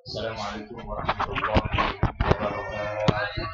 Assalamualaikum warahmatullahi wabarakatuh.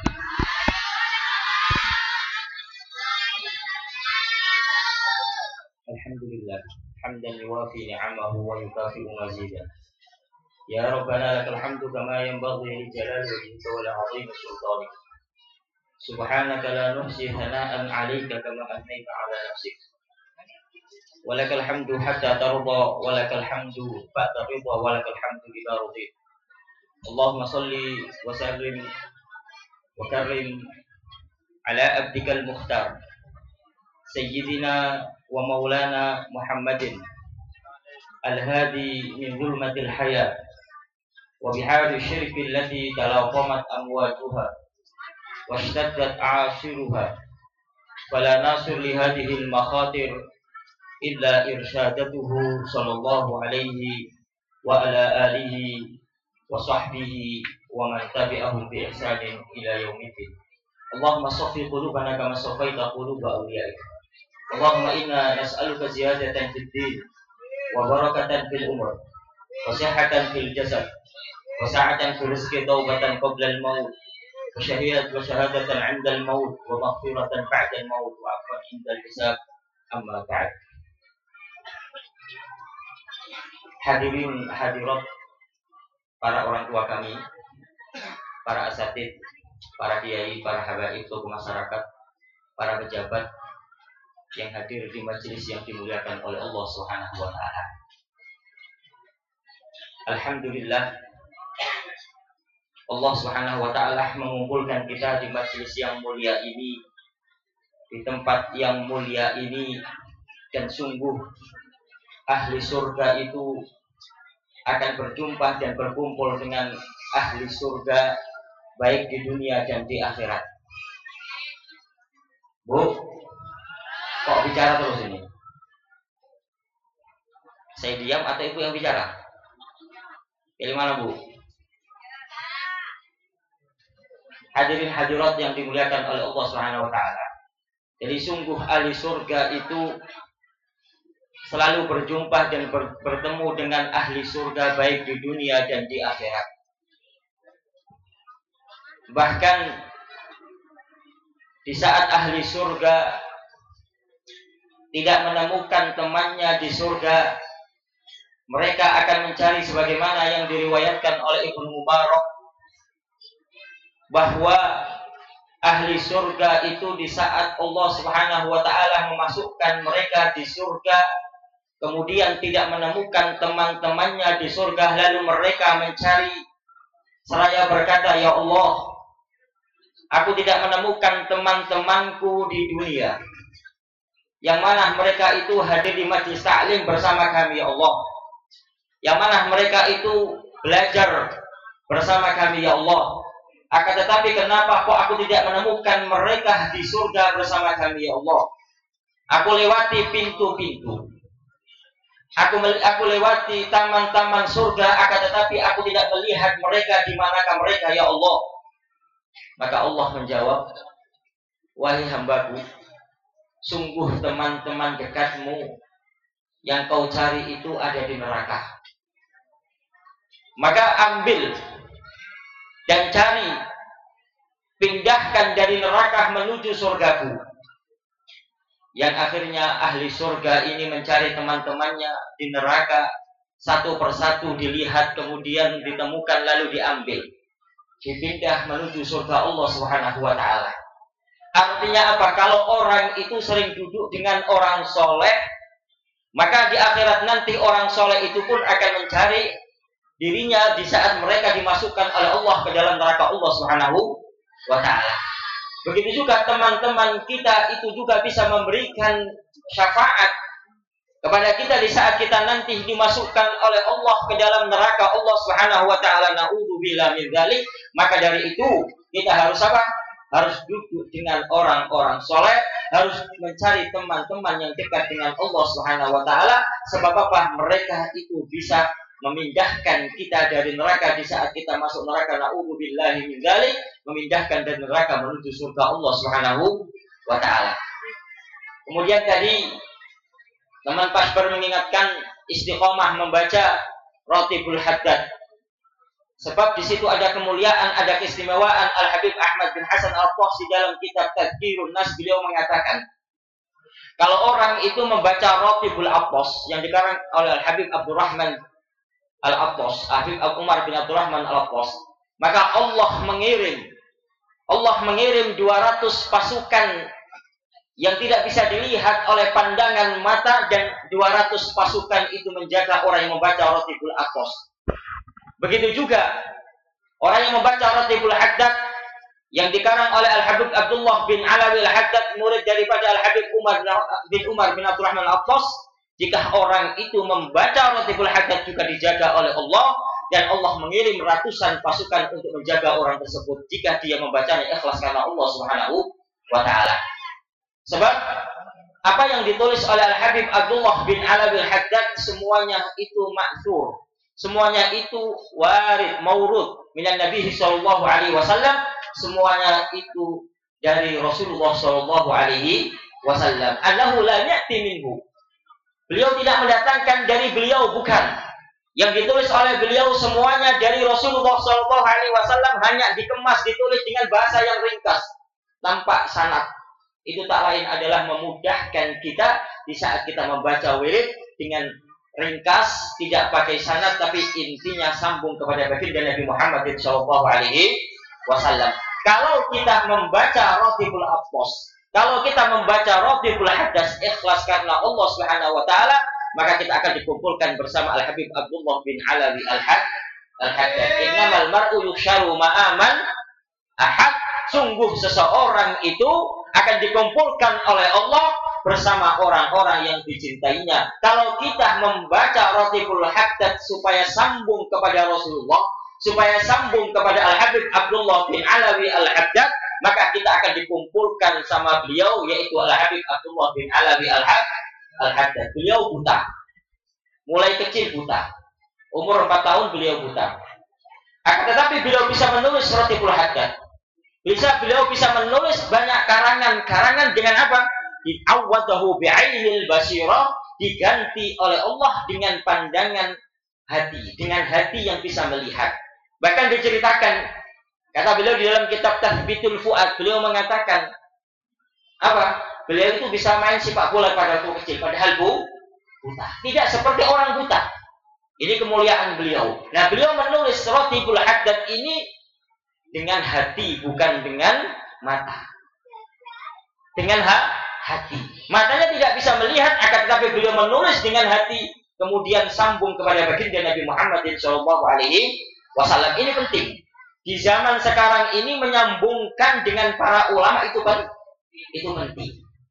Alhamdulillah hamdan yuwafi ni'amahu wa yukafi'u mazidah. Ya Rabbana lakal hamdu kama yanbaghi li jalali wajhika wa li 'azimi sultanik. Subhanaka la nuhsi thana'an 'alaika kama athnayta 'ala nafsik. Wa lakal hamdu hatta tarda wa lakal hamdu ba'da ridha wa lakal hamdu idza radita. Allahumma salli wa sallim wa karrim ala abdikal mukhtar Sayyidina wa maulana Muhammadin al-hadi min zulmatil hayat wa bihari syirki allati talaqamat amwajuha wa ishtaddat a'ashiruha fala nasir li hadhihi al-makhatir illa irsyadatuhu sallallahu alaihi wa ala alihi wa sahbihi wa man tabi'ahum bi ihsanin ila yaumiddin. Allahumma saffi qulubana kama saffaita quluba awliyaika. Allahumma inna nas'aluka ziyadatan fid din wa barakatan fil umur wa sihhatan fil jasad wa sa'atan fil rizqi taubatan qabla al maut wa shahadatan 'inda al maut wa maghfiratan ba'da al maut wa 'afwan 'inda al hisab. Amma ba'd. Hadirin hadirat, para orang tua kami, para asatid, para kiai, para habaib, tokoh masyarakat, para pejabat yang hadir di majelis yang dimuliakan oleh Allah Subhanahu wa taala. Alhamdulillah, Allah Subhanahu wa taala mengumpulkan kita di majelis yang mulia ini, di tempat yang mulia ini, dan sungguh ahli surga itu akan berjumpa dan berkumpul dengan ahli surga baik di dunia dan di akhirat. Bu, kok bicara terus ini? Saya diam atau ibu yang bicara? Pilih mana, Bu? Hadirin hadirat yang dimuliakan oleh Allah Subhanahu wa taala. Jadi sungguh ahli surga itu selalu berjumpa dan bertemu dengan ahli surga baik di dunia dan di akhirat. Bahkan di saat ahli surga tidak menemukan temannya di surga, mereka akan mencari sebagaimana yang diriwayatkan oleh Ibnu Mubarak bahwa ahli surga itu di saat Allah Subhanahu wa taala memasukkan mereka di surga, kemudian tidak menemukan teman-temannya di surga, lalu mereka mencari seraya berkata, "Ya Allah, aku tidak menemukan teman-temanku di dunia, yang mana mereka itu hadir di majlis taklim bersama kami, ya Allah, yang mana mereka itu belajar bersama kami, ya Allah. Akan tetapi kenapa kok aku tidak menemukan mereka di surga bersama kami, ya Allah? Aku lewati pintu-pintu, Aku lewati taman-taman surga, akan tetapi aku tidak melihat mereka di manakah mereka, ya Allah." Maka Allah menjawab, "Wahai hambaku, sungguh teman-teman dekatmu yang kau cari itu ada di neraka. Maka ambil dan cari, pindahkan dari neraka menuju surgaku." Yang akhirnya ahli surga ini mencari teman-temannya di neraka, satu persatu dilihat, kemudian ditemukan lalu diambil, dipindah menuju surga Allah Subhanahu wa taala. Artinya apa? Kalau orang itu sering duduk dengan orang soleh, maka di akhirat nanti orang soleh itu pun akan mencari dirinya di saat mereka dimasukkan oleh Allah ke dalam neraka Allah Subhanahu wa taala. Begitu juga teman-teman kita itu juga bisa memberikan syafaat kepada kita di saat kita nanti dimasukkan oleh Allah ke dalam neraka Allah Subhanahu wa taala. Na'udzubillah min dzalik. Maka dari itu kita harus apa? Harus duduk dengan orang-orang soleh, harus mencari teman-teman yang dekat dengan Allah Subhanahu wa taala. Sebab apa? Mereka itu bisa memindahkan kita dari neraka di saat kita masuk neraka, na'udzubillahi min dzalik, memindahkan dari neraka menuju surga Allah Subhanahu wa taala. Kemudian tadi teman Pasber mengingatkan istiqomah membaca Ratibul Haddad. Sebab di situ ada kemuliaan, ada keistimewaan. Al-Habib Ahmad bin Hasan Al-Tash di dalam kitab Tadhkirun Nas beliau mengatakan, kalau orang itu membaca Ratibul Attas yang dikarang oleh Al-Habib Abdurrahman Al-Attas, Habib Umar bin Abdurrahman Al-Attas, maka Allah mengirim 200 pasukan yang tidak bisa dilihat oleh pandangan mata, dan 200 pasukan itu menjaga orang yang membaca Ratibul Attas. Begitu juga orang yang membaca Ratibul Haddad yang dikarang oleh Al-Habib Abdullah bin Alawi Al-Haddad, murid daripada Al-Habib Umar bin Abdurrahman Al-Attas, jika orang itu membaca Ratibul Haddad juga dijaga oleh Allah, dan Allah mengirim ratusan pasukan untuk menjaga orang tersebut jika dia membacanya ikhlas karena Allah Subhanahu wa taala. Sebab apa yang ditulis oleh Al-Habib Abdullah bin Alawi Al-Haddad semuanya itu ma'thur, semuanya itu warid maurud minan Nabi sallallahu alaihi wasallam, semuanya itu dari Rasulullah sallallahu alaihi wasallam. Annahu la ya'ti minhu. Beliau tidak mendatangkan dari beliau, bukan. Yang ditulis oleh beliau semuanya dari Rasulullah sallallahu alaihi wasallam, hanya dikemas, ditulis dengan bahasa yang ringkas tanpa sanad. Itu tak lain adalah memudahkan kita di saat kita membaca wirid dengan ringkas, tidak pakai sanad, tapi intinya sambung kepada baginda Nabi Muhammad sallallahu alaihi wasallam. Kalau kita membaca Ratibul Attas, kalau kita membaca Ratibul Haddad ikhlas karena Allah Subhanahu wa taala, maka kita akan dikumpulkan bersama Al-Habib Abdullah bin Alawi Al-Haddad. Innamal mar'u yuhsyaru ma'aman ahad. Sungguh seseorang itu akan dikumpulkan oleh Allah bersama orang-orang yang dicintainya. Kalau kita membaca Ratibul Haddad supaya sambung kepada Rasulullah, supaya sambung kepada Al-Habib Abdullah bin Alawi Al-Haddad, maka kita akan dikumpulkan sama beliau, yaitu Al-Habib Abdullah bin Alawi Al-Haddad. Beliau buta, mulai kecil buta, umur 4 tahun beliau buta. Akan tetapi beliau bisa menulis Ratibul Haddad. Beliau bisa menulis banyak karangan dengan apa? Di'awwadahu bi'ainil basirah, diganti oleh Allah dengan pandangan hati, dengan hati yang bisa melihat. Bahkan diceritakan, kata beliau di dalam kitab Tathbitul Fuad, beliau mengatakan apa? Beliau itu bisa main sepak bola pada waktu kecil, padahal buta. Tidak seperti orang buta. Ini kemuliaan beliau. Nah, beliau menulis Ratibul Haddad ini dengan hati, bukan dengan mata. Dengan hati. Matanya tidak bisa melihat, akan tetapi beliau menulis dengan hati, kemudian sambung kepada baginda Nabi Muhammad sallallahu alaihi wasallam. Ini penting. Di zaman sekarang ini menyambungkan dengan para ulama itu penting.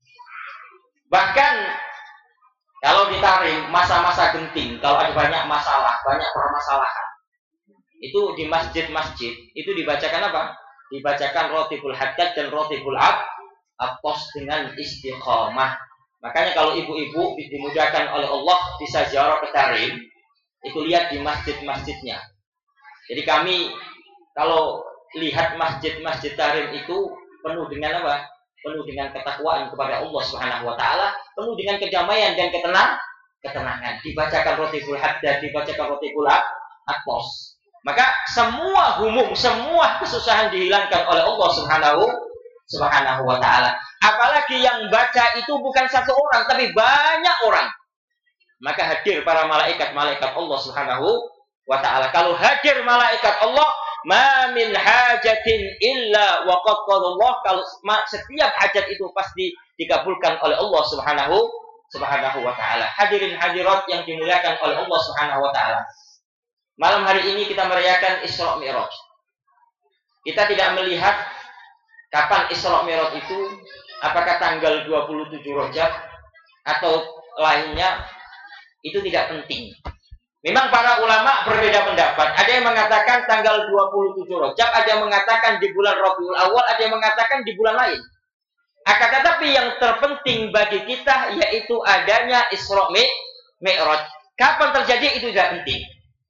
Bahkan kalau ditarik masa-masa genting, kalau ada banyak masalah, banyak permasalahan, itu di masjid-masjid itu dibacakan apa? Dibacakan Ratibul Haddad dan Ratibul Attas dengan istiqamah. Makanya kalau ibu-ibu dimudahkan oleh Allah bisa ziarah ke Tarim, itu lihat di masjid-masjidnya. Jadi kami kalau lihat masjid-masjid Tarim itu penuh dengan apa? Penuh dengan ketakwaan kepada Allah Subhanahu wa taala, penuh dengan kedamaian dan ketenangan. Dibacakan Ratibul Haddad, dibacakan Ratibul Attas. Maka semua humum, semua kesusahan dihilangkan oleh Allah Subhanahu wa taala. Apalagi yang baca itu bukan satu orang, tapi banyak orang. Maka hadir para malaikat-malaikat Allah Subhanahu wa taala. Kalau hadir malaikat Allah, ma min hajatin illa wa qad qadallah. Kalau setiap hajat itu pasti dikabulkan oleh Allah Subhanahu wa taala. Hadirin hadirat yang dimuliakan oleh Allah Subhanahu wa taala. Malam hari ini kita merayakan Isra Mi'raj. Kita tidak melihat kapan Isra Mi'raj itu, apakah tanggal 27 Rajab atau lainnya, itu tidak penting. Memang para ulama berbeda pendapat. Ada yang mengatakan tanggal 27 Rajab, ada yang mengatakan di bulan Rabiul Awal, ada yang mengatakan di bulan lain. Akan tetapi yang terpenting bagi kita yaitu adanya Isra Mi'raj. Kapan terjadi itu tidak penting.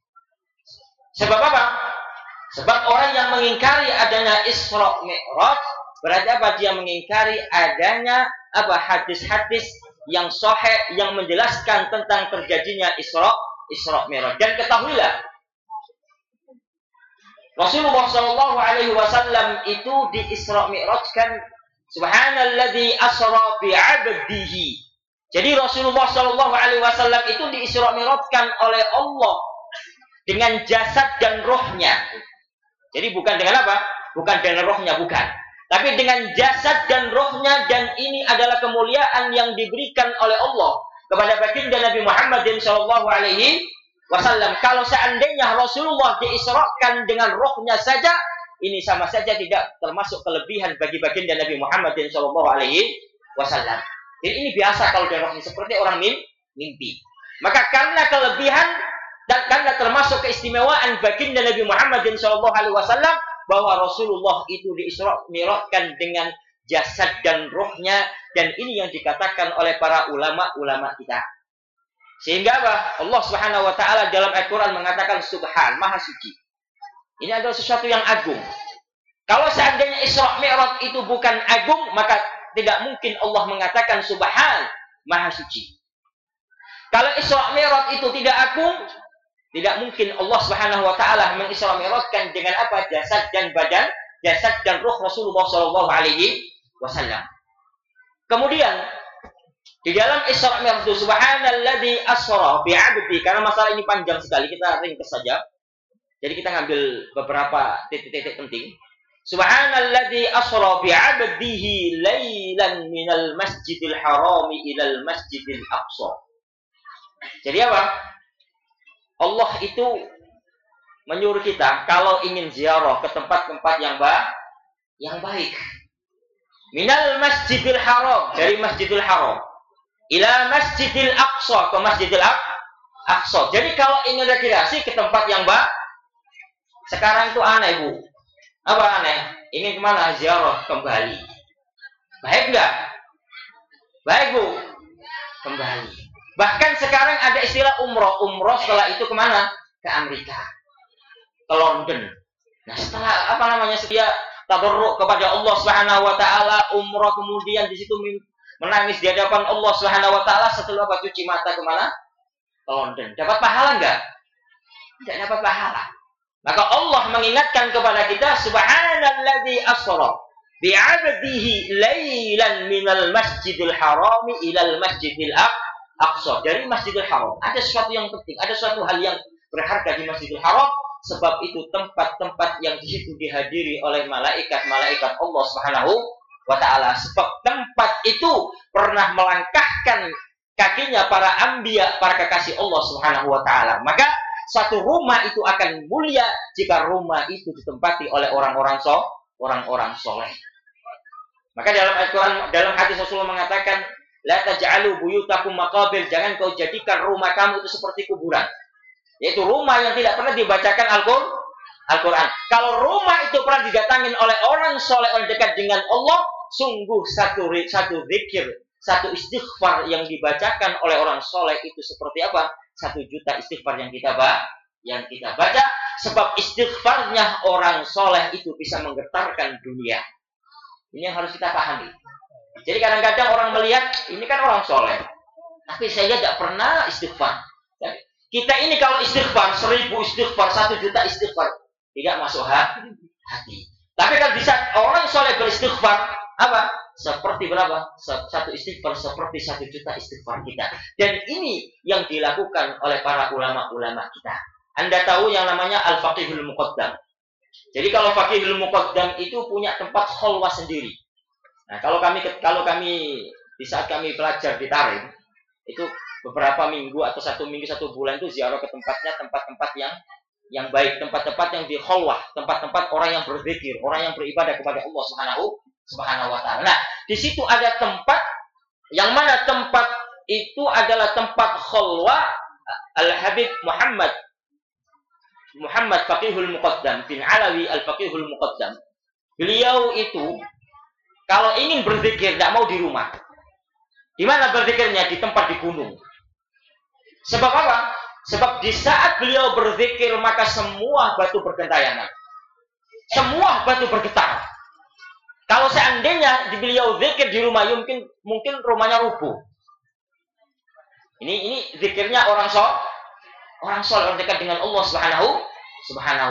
Sebab apa? Sebab orang yang mengingkari adanya Isra Mi'raj, berarti apa? Dia mengingkari adanya apa? Hadis-hadis yang sahih yang menjelaskan tentang terjadinya Isra Mi'raj. Dan ketahuilah, Rasulullah Shallallahu Alaihi Wasallam itu di Isra Mi'rajkan, Subhanalladzi asra bi 'abdihi. Jadi Rasulullah Shallallahu Alaihi Wasallam itu di Isra Mi'rajkan oleh Allah dengan jasad dan rohnya. Jadi bukan dengan apa? Bukan dengan rohnya, bukan. Tapi dengan jasad dan rohnya, dan ini adalah kemuliaan yang diberikan oleh Allah kepada baginda Nabi Muhammad Shallallahu Alaihi Wasallam. Kalau seandainya Rasulullah diisrakan dengan rohnya saja, ini sama saja tidak termasuk kelebihan bagi baginda Nabi Muhammad Shallallahu Alaihi Wasallam. Jadi ini biasa kalau dengan rohnya, seperti orang mimpi. Maka karena kelebihan dan karena termasuk keistimewaan baginda Nabi Muhammad Shallallahu Alaihi Wasallam, bahwa Rasulullah itu diisra mi'rajkan dengan jasad dan rohnya, dan ini yang dikatakan oleh para ulama kita. Sehingga apa? Allah Subhanahu wa taala dalam Al-Qur'an mengatakan subhan, maha suci. Ini adalah sesuatu yang agung. Kalau seandainya Isra Mi'raj itu bukan agung, maka tidak mungkin Allah mengatakan subhan, maha suci. Kalau Isra Mi'raj itu tidak agung, tidak mungkin Allah Subhanahu wa taala mengisra mi'rajkan dengan apa? Jasad dan badan, jasad dan ruh Rasulullah Shallallahu Alaihi Wasallam. Kemudian di dalam Isra Mi'raj itu subhanalladzi asra bi 'abdi, karena masalah ini panjang sekali, kita ringkas saja. Jadi kita ngambil beberapa titik-titik penting. Subhanalladzi asra bi 'abdihi lailan minal masjidil harami ilal masjidil aqsa. Jadi apa? Allah itu menyuruh kita kalau ingin ziarah ke tempat-tempat yang baik. Minal masjidil haram, dari masjidil haram, ila masjidil aqsa, ke masjidil aqsa. Jadi kalau ingin rekreasi ke tempat yang baik, sekarang itu aneh, Bu. Apa aneh? Ingin kemana? Ziarah kembali. Baik enggak? Baik, Bu. Kembali. Bahkan sekarang ada istilah umroh. Umroh setelah itu kemana? Ke Amerika. Ke London. Nah setelah setia tadarruk kepada Allah Subhanahu wa taala, umroh, kemudian di situ menangis di hadapan Allah Subhanahu wa taala, setelah cuci mata kemana? Ke London. Dapat pahala enggak? Tidak dapat pahala. Maka Allah mengingatkan kepada kita, subhanalladzi asra bi 'abdihi lailan minal masjidil harami ilal masjidil Aqsa, dari Masjidil Haram. Ada sesuatu yang penting, ada suatu hal yang berharga di Masjidil Haram, sebab itu tempat-tempat yang di situ dihadiri oleh malaikat-malaikat Allah Subhanahu wa taala. Sebab tempat itu pernah melangkahkan kakinya para anbiya, para kekasih Allah Subhanahu wa taala. Maka satu rumah itu akan mulia jika rumah itu ditempati oleh orang-orang soleh. Maka dalam Al-Qur'an, dalam hadis Rasulullah mengatakan, la taj'alu buyutakum maqabir, jangan kau jadikan rumah kamu itu seperti kuburan. Yaitu rumah yang tidak pernah dibacakan Al-Qur'an. Kalau rumah itu pernah didatangin oleh orang soleh, orang dekat dengan Allah, sungguh satu zikir, satu istighfar yang dibacakan oleh orang soleh itu seperti apa? 1 juta istighfar yang kita baca, sebab istighfarnya orang soleh itu bisa menggetarkan dunia. Ini yang harus kita pahami. Jadi kadang-kadang orang melihat, ini kan orang soleh, tapi saya tidak pernah istighfar. Kita ini kalau istighfar, 1000 istighfar, 1 juta istighfar, tidak masuk hati. Tapi kalau bisa orang soleh beristighfar, apa? Seperti berapa? 1 istighfar seperti 1 juta istighfar kita. Dan ini yang dilakukan oleh para ulama-ulama kita. Anda tahu yang namanya Al-Faqihul Muqaddam. Jadi kalau Faqihul Muqaddam itu punya tempat khalwah sendiri. Nah, kalau kami di saat kami belajar di Tarim, itu beberapa minggu atau 1 minggu 1 bulan itu ziarah ke tempat-tempat yang baik, tempat-tempat yang di khalwah, tempat-tempat orang yang berzikir, orang yang beribadah kepada Allah Subhanahu wa taala. Nah, di situ ada tempat yang mana tempat itu adalah tempat khalwah Al-Habib Muhammad Faqihul Muqaddam bin Alawi Al-Faqihul Muqaddam. Beliau itu kalau ingin berzikir tidak mau di rumah. Di mana berzikirnya? Di tempat di gunung. Sebab apa? Sebab di saat beliau berzikir maka semua batu bergentayangan. Semua batu bergetar. Kalau seandainya beliau zikir di rumah, mungkin rumahnya rubuh. Ini zikirnya orang soleh, orang dekat dengan Allah Subhanahu wa taala.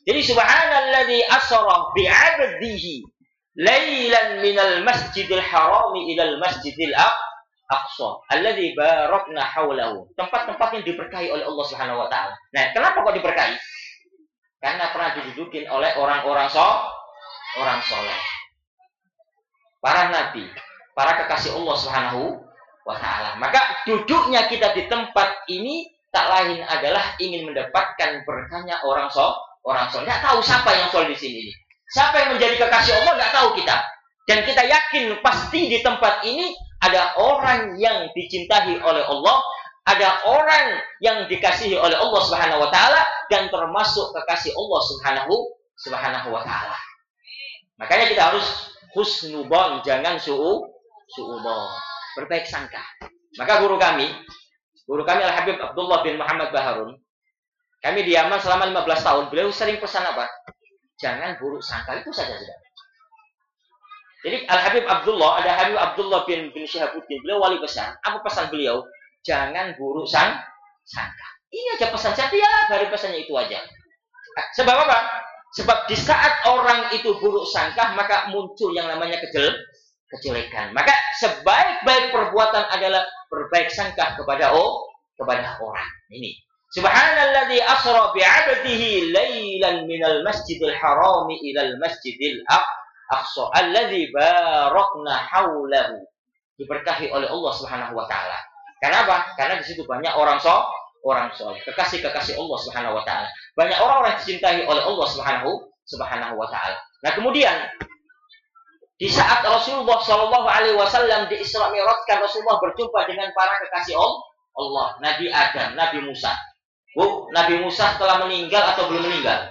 Jadi subhanalladzi asra bi'abdihi lailan minal masjidil harami ilal masjidil aqsa alladzi barakna haulahu. Tempat-tempat yang diberkahi oleh Allah Subhanahu wa taala. Nah, kenapa kok diberkahi? Karena pernah didudukin oleh orang-orang soleh. Para nabi, para kekasih Allah Subhanahu wa taala. Maka duduknya kita di tempat ini tak lain adalah ingin mendapatkan berkahnya orang soleh. Enggak tahu siapa yang soleh di sini. Siapa yang menjadi kekasih Allah enggak tahu kita. Dan kita yakin pasti di tempat ini ada orang yang dicintai oleh Allah, ada orang yang dikasihi oleh Allah Subhanahu wa taala dan termasuk kekasih Allah Subhanahu wa taala. Makanya kita harus husnudzon, jangan suudzon, berbaik sangka. Maka guru kami Al-Habib Abdullah bin Muhammad Baharun, kami di Yaman selama 15 tahun, beliau sering pesan apa? Jangan buruk sangka, itu saja sudah. Jadi Al-Habib Abdullah, ada Habib Abdullah bin Syihabuddin, beliau wali besar. Apa pesan beliau? Jangan buruk sangka. Ini aja pesan saya, tiap hari pesannya itu aja. Sebab apa? Sebab di saat orang itu buruk sangka, maka muncul yang namanya kejelekan. Maka sebaik-baik perbuatan adalah berbaik sangka kepada orang. Ini. Subhanalladzi asra bi'abdihi lailan minal masjidil harami ilal masjidil aqsa alladzi barakna haulahu. Diberkahi oleh Allah Subhanahu wa taala. Kenapa? Karena di situ banyak orang soleh, kekasih Allah Subhanahu wa taala. Banyak orang-orang dicintai oleh Allah Subhanahu wa taala. Nah, kemudian di saat Rasulullah Shallallahu alaihi wasallam di Isra Mi'rajkan, Rasulullah berjumpa dengan para kekasih Allah, Nabi Adam, Nabi Musa. Bu, Nabi Musa telah meninggal atau belum meninggal?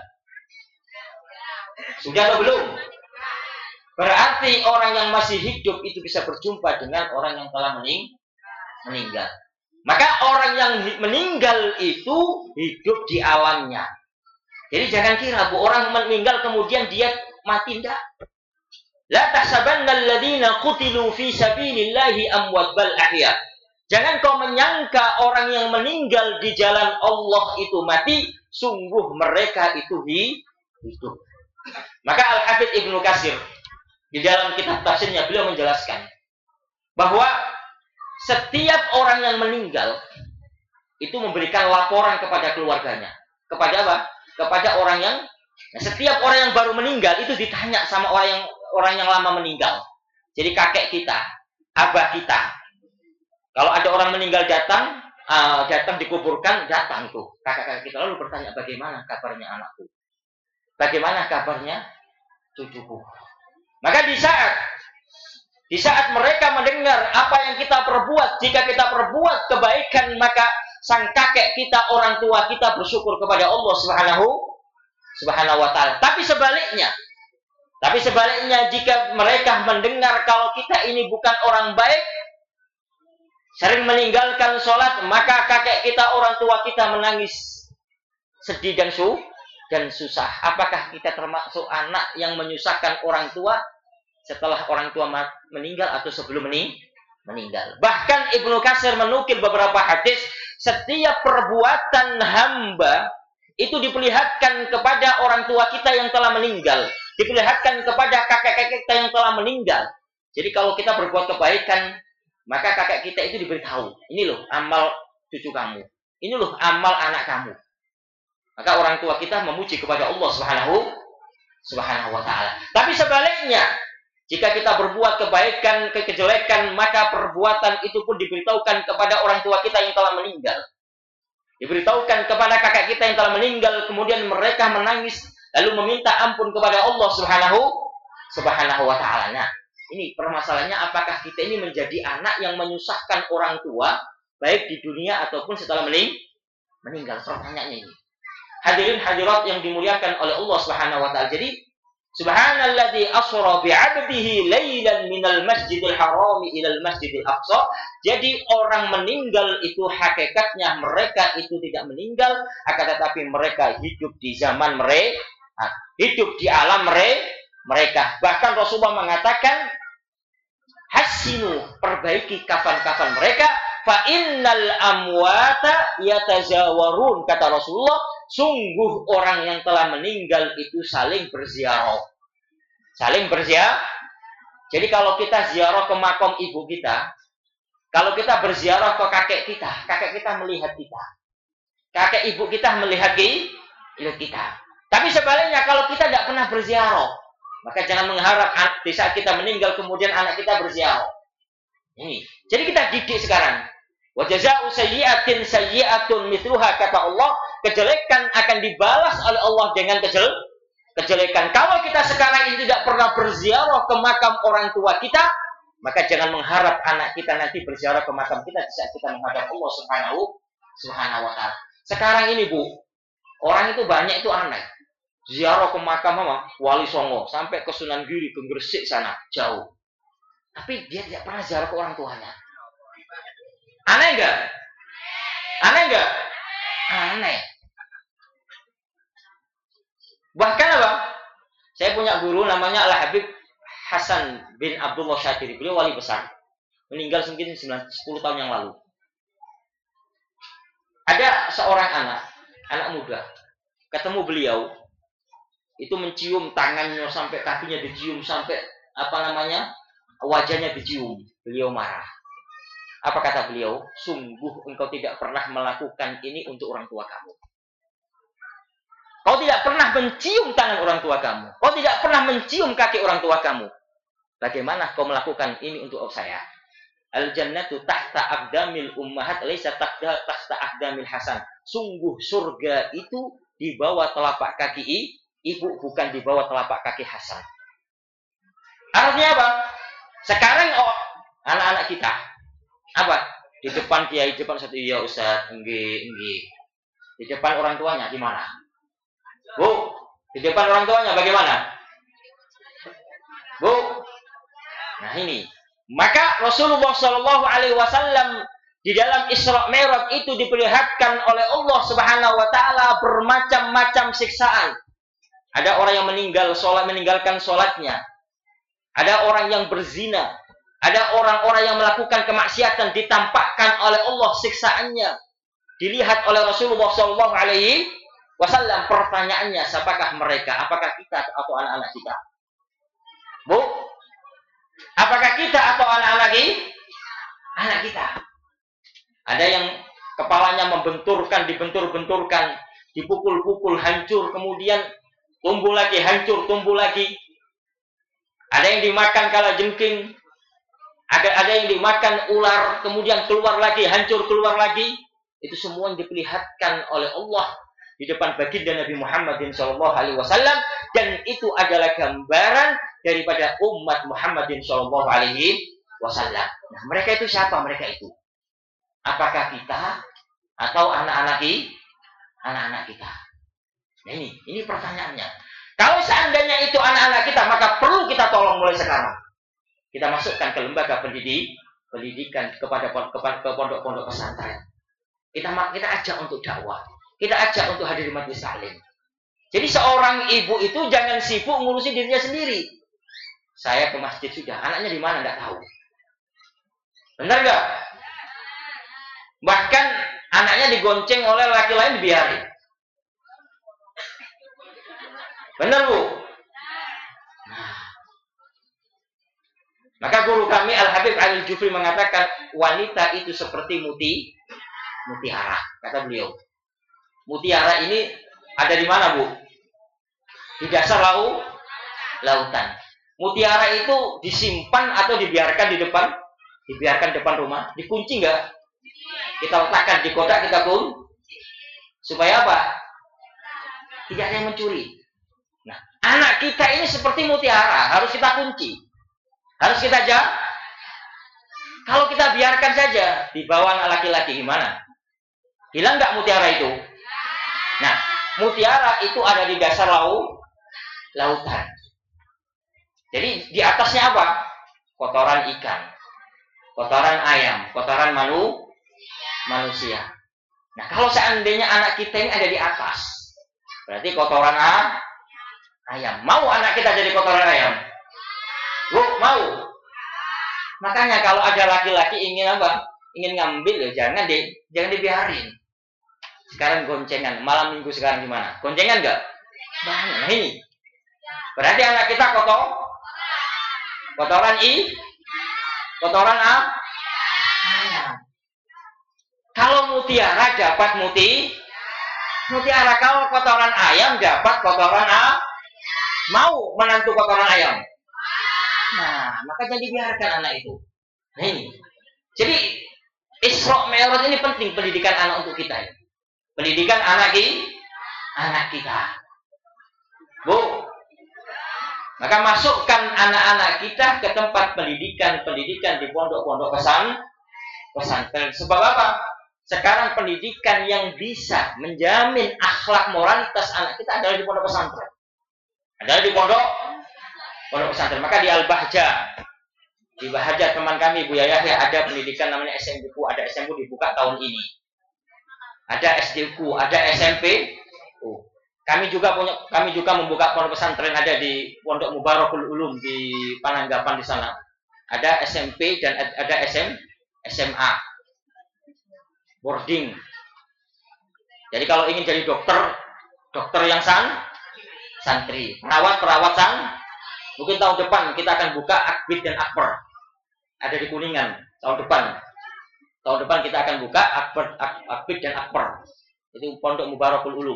Sudah atau belum? Berarti orang yang masih hidup itu bisa berjumpa dengan orang yang telah meninggal. Maka orang yang meninggal itu hidup di alamnya. Jadi jangan kira bu orang meninggal kemudian dia mati, enggak. La tahsabanna alladziina qutilu fi sabilillahi amwat bal ahya. Jangan kau menyangka orang yang meninggal di jalan Allah itu mati, sungguh mereka itu hidup. Maka Al-Hafidz Ibnu Katsir di dalam kitab tafsirnya beliau menjelaskan bahwa setiap orang yang meninggal itu memberikan laporan kepada keluarganya. Kepada apa? Kepada orang yang setiap orang yang baru meninggal itu ditanya sama orang yang lama meninggal. Jadi kakek kita, abah kita. Kalau ada orang meninggal datang dikuburkan, datang tuh kakak-kakak kita lalu bertanya bagaimana kabarnya anakku? Bagaimana kabarnya cucuku? Maka di saat mereka mendengar apa yang kita perbuat, jika kita perbuat kebaikan, maka sang kakek kita, orang tua kita bersyukur kepada Allah Subhanahu wa taala. Tapi sebaliknya jika mereka mendengar kalau kita ini bukan orang baik, sering meninggalkan sholat, maka kakek kita, orang tua kita menangis sedih dan susah. Apakah kita termasuk anak yang menyusahkan orang tua setelah orang tua meninggal atau sebelum meninggal? Bahkan Ibnu Katsir menukil beberapa hadis, setiap perbuatan hamba itu diperlihatkan kepada orang tua kita yang telah meninggal, diperlihatkan kepada kakek-kakek kita yang telah meninggal. Jadi kalau kita berbuat kebaikan, maka kakek kita itu diberitahu, ini loh amal cucu kamu, ini loh amal anak kamu. Maka orang tua kita memuji kepada Allah Subhanahu wa taala. Tapi sebaliknya, jika kita berbuat kebaikan, kejelekan, maka perbuatan itu pun diberitahukan kepada orang tua kita yang telah meninggal. Diberitahukan kepada kakek kita yang telah meninggal, kemudian mereka menangis lalu meminta ampun kepada Allah Subhanahu wa taala. Nah, ini permasalahannya, apakah kita ini menjadi anak yang menyusahkan orang tua baik di dunia ataupun setelah meninggal? Pertanyaannya ini. Hadirin hadirat yang dimuliakan oleh Allah Subhanahu wa taala. Jadi subhanalladzi asra bi'abdihi lailan minal masjidil harami ilal masjidil aqsa. Jadi orang meninggal itu hakikatnya mereka itu tidak meninggal, akan tetapi mereka hidup di zaman mereka, hidup di alam mereka. Bahkan Rasulullah mengatakan, hasinu, perbaiki kafan-kafan mereka, fa innal amwata yatazawarun, kata Rasulullah, Sungguh orang yang telah meninggal itu saling berziarah. Saling berziarah. Jadi kalau kita ziarah ke makam ibu kita, kalau kita berziarah ke kakek kita melihat kita. Kakek ibu kita melihat kita. Tapi sebaliknya kalau kita tidak pernah berziarah, maka jangan mengharap di saat kita meninggal kemudian anak kita berziarah. Ini. Jadi kita didik sekarang. Wa jazaa'u sayyi'atin sayyi'atun mithluha, kata Allah, kejelekan akan dibalas oleh Allah dengan kejelekan. Kalau kita sekarang ini tidak pernah berziarah ke makam orang tua kita, maka jangan mengharap anak kita nanti berziarah ke makam kita di saat kita menghadap Allah Subhanahu wa taala. Sekarang ini, Bu, orang itu banyak itu aneh. Ziarah ke makam Wali Songo sampai ke Sunan Giri, ke Gresik sana, jauh. Tapi dia tidak pernah ziarah ke orang tuanya. Aneh enggak? Aneh enggak? Aneh. Bahkan apa? Saya punya guru namanya Al-Habib Hasan bin Abdullah Syatiri. Beliau wali besar. Meninggal mungkin 10 tahun yang lalu. Ada seorang anak muda, ketemu beliau, itu mencium tangannya sampai kakinya dicium, sampai wajahnya dicium. Beliau marah. Apa kata beliau? Sungguh engkau tidak pernah melakukan ini untuk orang tua kamu. Kau tidak pernah mencium tangan orang tua kamu. Kau tidak pernah mencium kaki orang tua kamu. Bagaimana kau melakukan ini untuk saya? Al-jannatu tahta aqdamil ummahat laisa tahta aqdamil hasan. Sungguh surga itu di bawah telapak kaki ibu, bukan di bawah telapak kaki Hasan. Artinya apa? Sekarang anak-anak kita apa? Di depan kiai, depan satu, iya Ustaz, enggih. Di depan orang tuanya gimana? Bu, di depan orang tuanya bagaimana? Bu. Nah ini. Maka Rasulullah Shallallahu Alaihi Wasallam di dalam Isra Mi'raj itu diperlihatkan oleh Allah Subhanahu Wa Taala bermacam-macam siksaan. Ada orang yang meninggalkan sholatnya. Ada orang yang berzina. Ada orang-orang yang melakukan kemaksiatan ditampakkan oleh Allah siksaannya. Dilihat oleh Rasulullah Shallallahu Alaihi Wasallam. Pertanyaannya, siapakah mereka? Apakah kita atau anak-anak kita? Bu, apakah kita atau anak-anak kita? Ada yang kepalanya dibentur-benturkan, dipukul-pukul, hancur, kemudian tumbuh lagi, hancur, tumbuh lagi. Ada yang dimakan kalajengking. Ada yang dimakan ular, kemudian keluar lagi, hancur, keluar lagi. Itu semua yang diperlihatkan oleh Allah di depan baginda Nabi Muhammad SAW, dan itu adalah gambaran daripada umat Muhammadin SAW. Nah, mereka itu siapa? Mereka itu apakah kita atau anak-anak kita? Nah, ini pertanyaannya. Kalau seandainya itu anak-anak kita, maka perlu kita tolong mulai sekarang. Kita masukkan ke lembaga pendidikan, kepada pondok-pondok pesantren. Kita ajak untuk dakwah. Kita ajak untuk hadir di majelis taklim. Jadi seorang ibu itu jangan sibuk ngurusin dirinya sendiri. Saya ke masjid sudah, anaknya di mana enggak tahu. Benar enggak? Bahkan anaknya digonceng oleh laki lain dibiarin. Benar, Bu? Maka guru kami Al-Habib Al-Jufri mengatakan wanita itu seperti mutiara, kata beliau. Mutiara ini ada di mana, Bu? Di dasar lautan. Mutiara itu disimpan atau dibiarkan depan rumah? Dikunci enggak? Kita letakkan di kotak, kita supaya apa? Tidak ada yang mencuri. Nah, anak kita ini seperti mutiara, harus kita kunci. Harus kita jaga. Kalau kita biarkan saja di bawah anak laki-laki gimana? Hilang nggak mutiara itu? Nah, mutiara itu ada di dasar lautan. Jadi di atasnya apa? Kotoran ikan, kotoran ayam, kotoran manusia. Nah, kalau seandainya anak kita ini ada di atas, berarti kotoran ayam. Mau anak kita jadi kotoran ayam? Bu, mau. Makanya kalau ada laki-laki ingin apa? Ingin ngambil, ya jangan dibiarin. Sekarang goncengan. Malam minggu sekarang gimana? Goncengan nggak? Banyak. Nah ini. Berarti anak kita kotoran kotoran A. Kalau mutiara dapat mutiara. Kalau kotoran ayam dapat kotoran A. Mau menantu kotoran ayam. Nah, maka jadi biarkan anak itu. Nah ini. Jadi Isra Mi'raj ini penting pendidikan anak untuk kita. Pendidikan anak kita. Bu. Maka masukkan anak-anak kita ke tempat pendidikan di pondok-pondok pesantren. Sebab apa? Sekarang pendidikan yang bisa menjamin akhlak moralitas anak kita adalah di pondok pesantren. Adalah di pondok pesantren. Maka di Al-Bahjah, di Bahjah teman kami Bu Yahya ada pendidikan namanya SMBku, ada SMBku dibuka tahun ini. Ada SDku, ada SMP. Kami juga membuka pondok pesantren ada di Pondok Mubarakul Ulum di Pananggapan di sana. Ada SMP dan ada SMA. Boarding. Jadi kalau ingin jadi dokter yang santri, perawat mungkin tahun depan kita akan buka Akbid dan Akbar. Ada di Kuningan tahun depan. Tahun depan kita akan buka Akbid dan Akbar. Itu Pondok Mubarakul Ulum.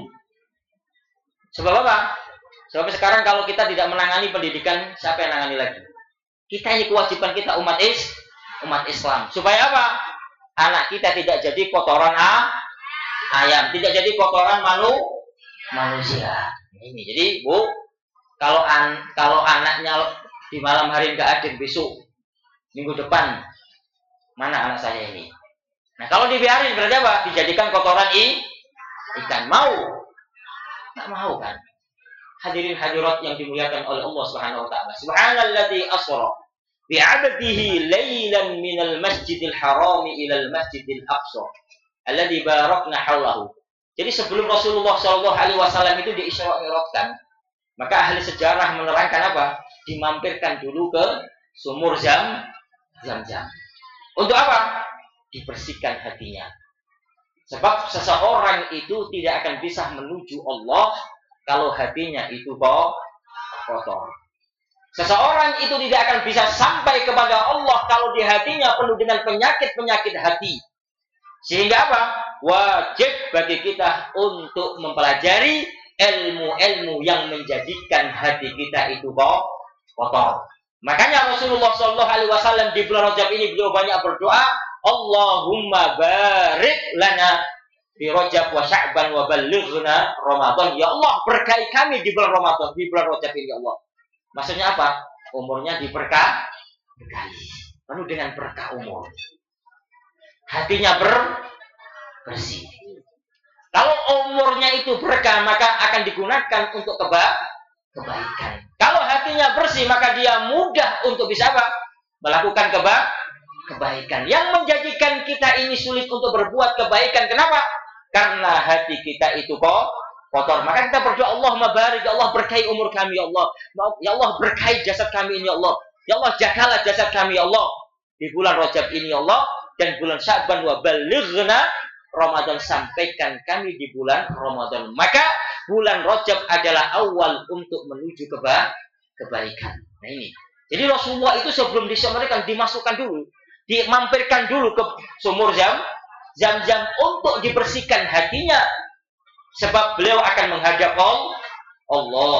Sebab apa? Sebab sekarang kalau kita tidak menangani pendidikan, siapa yang menangani lagi? Kita ini kewajiban kita umat Islam. Supaya apa? Anak kita tidak jadi kotoran ayam, tidak jadi kotoran manusia. Ini. Jadi, Bu, kalau anaknya di malam hari nggak ada, besok minggu depan mana anak saya ini? Nah, kalau dibiarin berarti apa? Dijadikan kotoran ikan. Tak mau kan? Hadirin hadirat yang dimuliakan oleh Allah Subhanahu wa taala. Subhanalladzi asra bi 'abdihi lailan minal masjidil haram ilal masjidil aqsa alladzi barakna haulahu. Jadi sebelum Rasulullah sallallahu alaihi wasallam itu di-Isra Mi'rajkan, maka ahli sejarah menerangkan apa? Dimampirkan dulu ke sumur Zam-Zam. Untuk apa? Dibersihkan hatinya. Sebab seseorang itu tidak akan bisa menuju Allah kalau hatinya itu kotor. Seseorang itu tidak akan bisa sampai kepada Allah kalau di hatinya penuh dengan penyakit-penyakit hati. Sehingga apa? Wajib bagi kita untuk mempelajari ilmu-ilmu yang menjadikan hati kita itu kotor. Makanya Rasulullah SAW di bulan Rajab ini beliau banyak berdoa, Allahumma barik lana fi Rajab wa Sya'ban wa ballighna Ramadan. Ya Allah, berkahi kami di bulan Ramadan, di bulan Rajab ini ya Allah. Maksudnya apa? Umurnya berkahi. Penuh dengan berkah umur. Hatinya bersih. Kalau umurnya itu berkah, maka akan digunakan untuk kebaikan. Kalau hatinya bersih, maka dia mudah untuk bisa apa? Melakukan kebaikan. Yang menjadikan kita ini sulit untuk berbuat kebaikan. Kenapa? Karena hati kita itu kotor. Maka kita berdoa, Allahumma barik, ya Allah berkahi umur kami, ya Allah. Ya Allah berkahi jasad kami ini, ya Allah. Ya Allah jagalah jasad kami, ya Allah. Di bulan Rajab ini, ya Allah. Dan bulan Sya'ban wa balighna Ramadan, sampaikan kami di bulan Ramadan. Maka bulan Rajab adalah awal untuk menuju kebaikan. Nah ini. Jadi Rasulullah itu sebelum disemerkan dimasukkan dulu, dimampirkan dulu ke sumur Zam-Zam untuk dibersihkan hatinya. Sebab beliau akan menghadap Allah.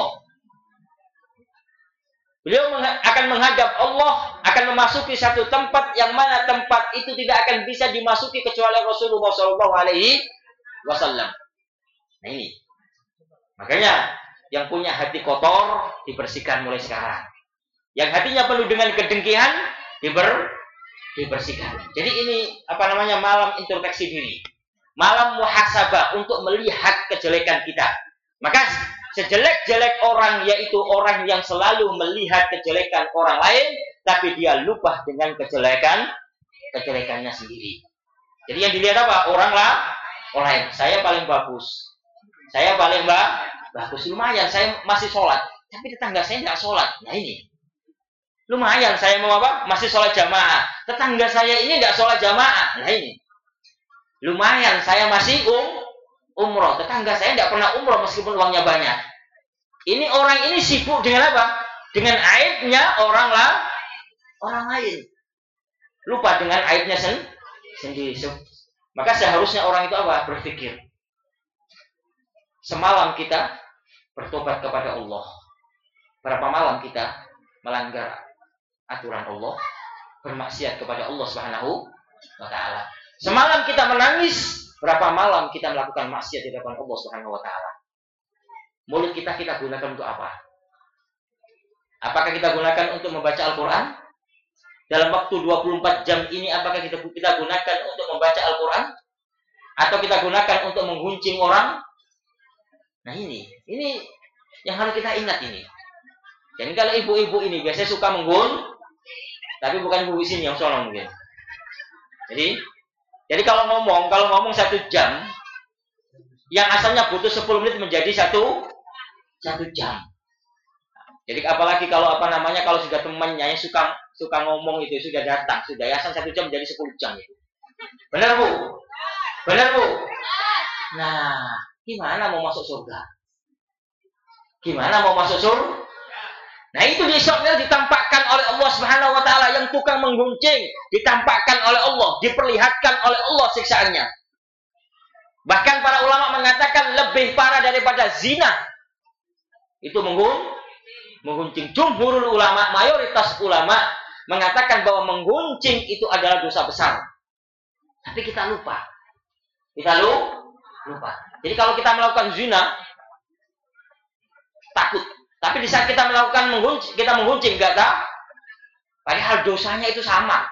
Beliau akan menghadap Allah, akan memasuki satu tempat yang mana tempat itu tidak akan bisa dimasuki kecuali Rasulullah SAW. Nah ini. Makanya yang punya hati kotor dibersihkan mulai sekarang. Yang hatinya penuh dengan kedengkian dibersihkan. Jadi ini malam introspeksi diri. Malam muhasabah untuk melihat kejelekan kita. Maka sejelek-jelek orang yaitu orang yang selalu melihat kejelekan orang lain, tapi dia lupa dengan kejelekannya sendiri. Jadi yang dilihat apa? Orang lain. Saya paling bagus. Saya paling bagus. Lumayan, saya masih sholat. Tapi tetangga saya tidak sholat. Nah ini. Lumayan, saya mau apa? Masih sholat jamaah. Tetangga saya ini tidak sholat jamaah. Nah ini. Lumayan, saya masih umroh. Tetangga saya tidak pernah umroh meskipun uangnya banyak. Ini orang ini sibuk dengan apa? Dengan aibnya orang lain. Lupa dengan aibnya sendiri. Maka seharusnya orang itu apa? Berpikir. Semalam kita bertobat kepada Allah. Berapa malam kita melanggar aturan Allah, bermaksiat kepada Allah Subhanahu wa taala. Semalam kita menangis, berapa malam kita melakukan maksiat di depan Allah Subhanahu wa taala. Mulut kita gunakan untuk apa? Apakah kita gunakan untuk membaca Al-Qur'an? Dalam waktu 24 jam ini apakah kita gunakan untuk membaca Al-Qur'an? Atau kita gunakan untuk mengguncing orang? Nah ini yang harus kita ingat ini. Jadi kalau ibu-ibu ini biasanya suka tapi bukan ibu sini yang solong mungkin. Jadi kalau ngomong 1 jam, yang asalnya butuh 10 menit menjadi 1 jam. Jadi apalagi kalau kalau sudah temannya yang suka ngomong itu sudah datang, sudah asal 1 jam menjadi 10 jam itu. Benar Bu? Nah, gimana mau masuk surga? Nah itu di surga ditampakkan oleh Allah Subhanahu wa taala, yang tukang mengguncing ditampakkan oleh Allah, diperlihatkan oleh Allah siksaannya. Bahkan para ulama mengatakan lebih parah daripada zina. Itu mengguncing. Jumhurul ulama, mayoritas ulama mengatakan bahwa mengguncing itu adalah dosa besar. Tapi kita lupa. Jadi kalau kita melakukan zina takut. Tapi di saat kita melakukan mengguncing enggak tahu. Padahal dosanya itu sama.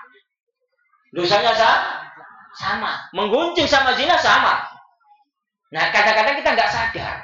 Sama. Mengguncing sama zina sama. Nah, kadang-kadang kita enggak sadar.